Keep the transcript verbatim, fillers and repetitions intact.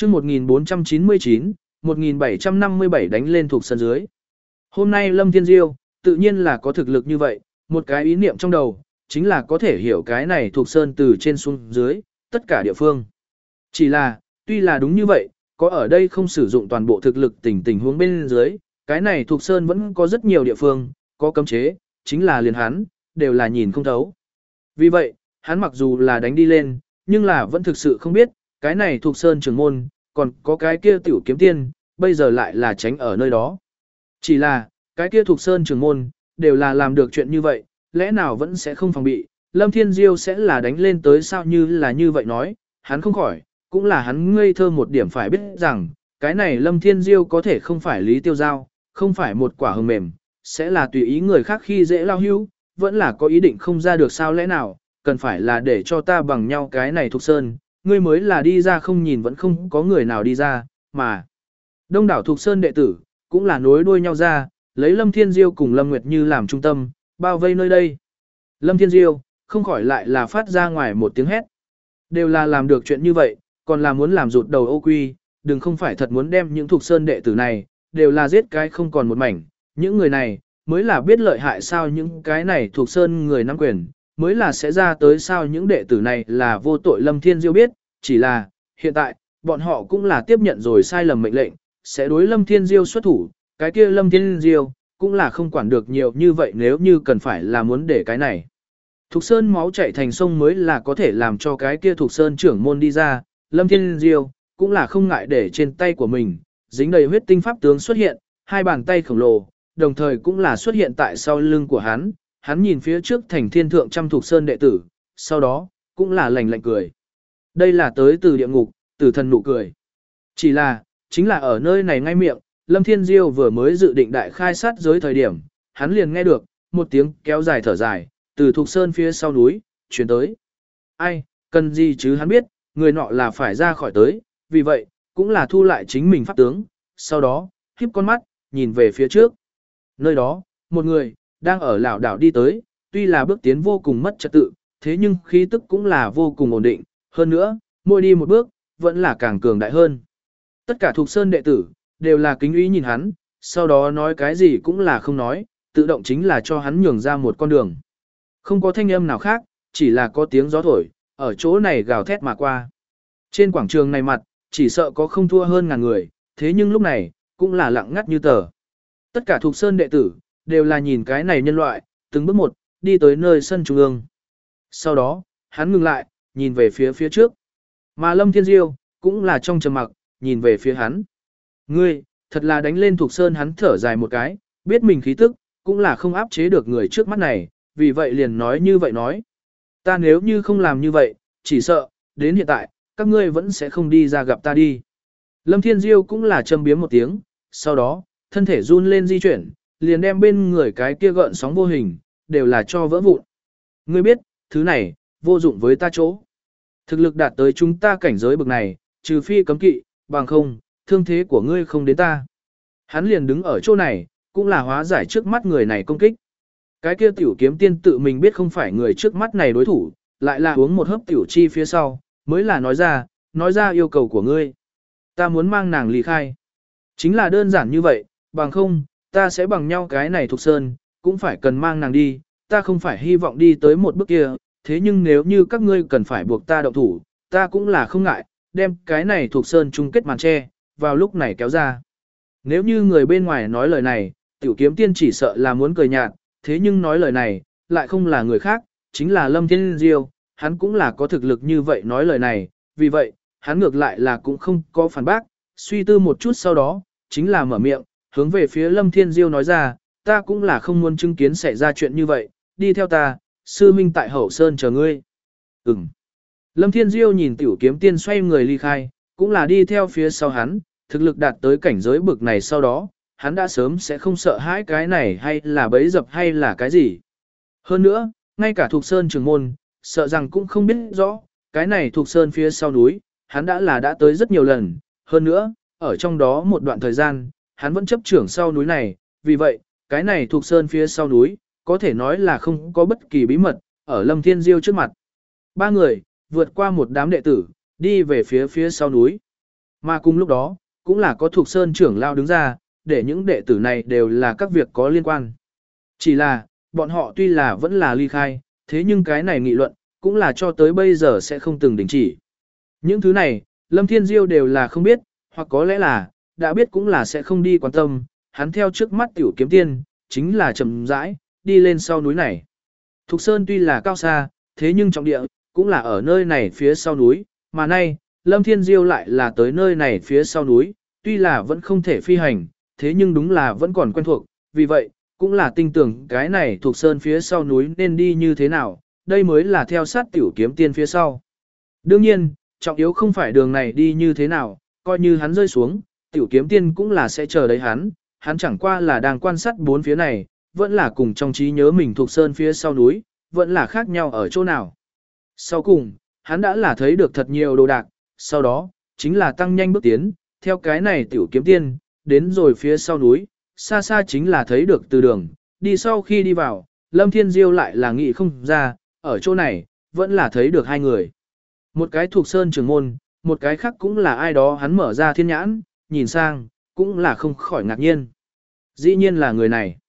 chương một nghìn bốn trăm chín mươi chín, một nghìn bảy trăm năm mươi bảy đánh lên thuộc sân dưới. Hôm nay Lâm Thiên Diêu, tự nhiên là có thực lực như vậy, một cái ý niệm trong đầu, chính là có thể hiểu cái này thuộc sơn từ trên xuống dưới, tất cả địa phương. Chỉ là, tuy là đúng như vậy, có ở đây không sử dụng toàn bộ thực lực tình tình huống bên dưới, cái này thuộc sơn vẫn có rất nhiều địa phương, có cấm chế, chính là liền hắn, đều là nhìn không thấu. Vì vậy, hắn mặc dù là đánh đi lên, nhưng là vẫn thực sự không biết, cái này thuộc sơn trưởng môn, còn có cái kia tiểu kiếm tiên, bây giờ lại là tránh ở nơi đó. Chỉ là, cái kia thuộc sơn trưởng môn, đều là làm được chuyện như vậy, lẽ nào vẫn sẽ không phòng bị, Lâm Thiên Diêu sẽ là đánh lên tới sao như là như vậy nói, hắn không khỏi, cũng là hắn ngây thơ một điểm phải biết rằng, cái này Lâm Thiên Diêu có thể không phải Lý Tiêu Giao, không phải một quả hờ mềm, sẽ là tùy ý người khác khi dễ lao hưu, vẫn là có ý định không ra được sao lẽ nào, cần phải là để cho ta bằng nhau cái này thuộc sơn, ngươi mới là đi ra không nhìn vẫn không có người nào đi ra, mà đông đảo thuộc sơn đệ tử, cũng là nối đuôi nhau ra, lấy Lâm Thiên Diêu cùng Lâm Nguyệt Như làm trung tâm, bao vây nơi đây. Lâm Thiên Diêu, không khỏi lại là phát ra ngoài một tiếng hét. Đều là làm được chuyện như vậy, còn là muốn làm rụt đầu ô quy, đừng không phải thật muốn đem những thuộc sơn đệ tử này, đều là giết cái không còn một mảnh. Những người này, mới là biết lợi hại sao những cái này thuộc sơn người nắm quyền, mới là sẽ ra tới sao những đệ tử này là vô tội. Lâm Thiên Diêu biết, chỉ là, hiện tại, bọn họ cũng là tiếp nhận rồi sai lầm mệnh lệnh, sẽ đối Lâm Thiên Diêu xuất thủ, cái kia Lâm Thiên Diêu, cũng là không quản được nhiều như vậy nếu như cần phải là muốn để cái này. Thục Sơn máu chảy thành sông mới là có thể làm cho cái kia Thục Sơn trưởng môn đi ra, Lâm Thiên Diêu, cũng là không ngại để trên tay của mình, dính đầy huyết tinh pháp tướng xuất hiện, hai bàn tay khổng lồ, đồng thời cũng là xuất hiện tại sau lưng của hắn, hắn nhìn phía trước thành thiên thượng trăm Thục Sơn đệ tử, sau đó, cũng là lạnh lạnh cười. Đây là tới từ địa ngục, từ thần nụ cười. Chỉ là, chính là ở nơi này ngay miệng, Lâm Thiên Diêu vừa mới dự định đại khai sát giới thời điểm, hắn liền nghe được, một tiếng kéo dài thở dài, từ Thục Sơn phía sau núi, chuyển tới. Ai, cần gì chứ hắn biết, người nọ là phải ra khỏi tới, vì vậy, cũng là thu lại chính mình pháp tướng, sau đó, híp con mắt, nhìn về phía trước. Nơi đó, một người, đang ở lảo đảo đi tới, tuy là bước tiến vô cùng mất trật tự, thế nhưng khí tức cũng là vô cùng ổn định, hơn nữa, mỗi đi một bước, vẫn là càng cường đại hơn. Tất cả Thục Sơn đệ tử, đều là kính ý nhìn hắn, sau đó nói cái gì cũng là không nói, tự động chính là cho hắn nhường ra một con đường. Không có thanh âm nào khác, chỉ là có tiếng gió thổi, ở chỗ này gào thét mà qua. Trên quảng trường này mặt, chỉ sợ có không thua hơn ngàn người, thế nhưng lúc này, cũng là lặng ngắt như tờ. Tất cả Thục Sơn đệ tử, đều là nhìn cái này nhân loại, từng bước một, đi tới nơi sân trung ương. Sau đó, hắn ngừng lại, nhìn về phía phía trước. Mà Lâm Thiên Diêu, cũng là trong trầm mặc, nhìn về phía hắn. Ngươi, thật là đánh lên Thục Sơn hắn thở dài một cái, biết mình khí tức, cũng là không áp chế được người trước mắt này, vì vậy liền nói như vậy nói. Ta nếu như không làm như vậy, chỉ sợ, đến hiện tại, các ngươi vẫn sẽ không đi ra gặp ta đi. Lâm Thiên Diêu cũng là châm biếm một tiếng, sau đó, thân thể run lên di chuyển, liền đem bên người cái kia gợn sóng vô hình, đều là cho vỡ vụn. Ngươi biết, thứ này, vô dụng với ta chỗ. Thực lực đạt tới chúng ta cảnh giới bực này, trừ phi cấm kỵ, bằng không, thương thế của ngươi không đến ta. Hắn liền đứng ở chỗ này, cũng là hóa giải trước mắt người này công kích. Cái kia tiểu kiếm tiên tự mình biết không phải người trước mắt này đối thủ, lại là uống một hớp tiểu chi phía sau, mới là nói ra, nói ra yêu cầu của ngươi. Ta muốn mang nàng ly khai. Chính là đơn giản như vậy, bằng không, ta sẽ bằng nhau cái này Thục Sơn, cũng phải cần mang nàng đi, ta không phải hy vọng đi tới một bước kia, thế nhưng nếu như các ngươi cần phải buộc ta động thủ, ta cũng là không ngại, đem cái này Thục Sơn chung kết màn che, vào lúc này kéo ra. Nếu như người bên ngoài nói lời này, tiểu kiếm tiên chỉ sợ là muốn cười nhạt, thế nhưng nói lời này, lại không là người khác, chính là Lâm Thiên Diêu, hắn cũng là có thực lực như vậy nói lời này, vì vậy, hắn ngược lại là cũng không có phản bác, suy tư một chút sau đó, chính là mở miệng, hướng về phía Lâm Thiên Diêu nói ra, ta cũng là không muốn chứng kiến xảy ra chuyện như vậy, đi theo ta, sư minh tại hậu sơn chờ ngươi. Ừm. Lâm Thiên Diêu nhìn tiểu kiếm tiên xoay người ly khai, cũng là đi theo phía sau hắn, thực lực đạt tới cảnh giới bực này sau đó, hắn đã sớm sẽ không sợ hãi cái này hay là bẫy dập hay là cái gì. Hơn nữa, ngay cả Thục Sơn trường môn, sợ rằng cũng không biết rõ, cái này Thục Sơn phía sau núi, hắn đã là đã tới rất nhiều lần, hơn nữa, ở trong đó một đoạn thời gian, hắn vẫn chấp trưởng sau núi này, vì vậy, cái này Thục Sơn phía sau núi, có thể nói là không có bất kỳ bí mật, ở Lâm Thiên Diêu trước mặt. Ba người, vượt qua một đám đệ tử, đi về phía phía sau núi. Mà cùng lúc đó, cũng là có thuộc sơn trưởng lao đứng ra, để những đệ tử này đều là các việc có liên quan. Chỉ là, bọn họ tuy là vẫn là ly khai, thế nhưng cái này nghị luận, cũng là cho tới bây giờ sẽ không từng đình chỉ. Những thứ này, Lâm Thiên Diêu đều là không biết, hoặc có lẽ là, đã biết cũng là sẽ không đi quan tâm, hắn theo trước mắt tiểu kiếm tiên, chính là chậm rãi, đi lên sau núi này. Thục Sơn tuy là cao xa, thế nhưng trọng địa, cũng là ở nơi này phía sau núi, mà nay, Lâm Thiên Diêu lại là tới nơi này phía sau núi, tuy là vẫn không thể phi hành, thế nhưng đúng là vẫn còn quen thuộc, vì vậy, cũng là tinh tưởng cái này thuộc sơn phía sau núi nên đi như thế nào, đây mới là theo sát tiểu kiếm tiên phía sau. Đương nhiên, trọng yếu không phải đường này đi như thế nào, coi như hắn rơi xuống, tiểu kiếm tiên cũng là sẽ chờ đấy hắn, hắn chẳng qua là đang quan sát bốn phía này, vẫn là cùng trong trí nhớ mình thuộc sơn phía sau núi, vẫn là khác nhau ở chỗ nào. Sau cùng, hắn đã là thấy được thật nhiều đồ đạc, sau đó, chính là tăng nhanh bước tiến, theo cái này tiểu kiếm tiên, đến rồi phía sau núi, xa xa chính là thấy được từ đường, đi sau khi đi vào, Lâm Thiên Diêu lại là nghĩ không ra, ở chỗ này, vẫn là thấy được hai người. Một cái thuộc sơn trưởng môn, một cái khác cũng là ai đó hắn mở ra thiên nhãn, nhìn sang, cũng là không khỏi ngạc nhiên. Dĩ nhiên là người này.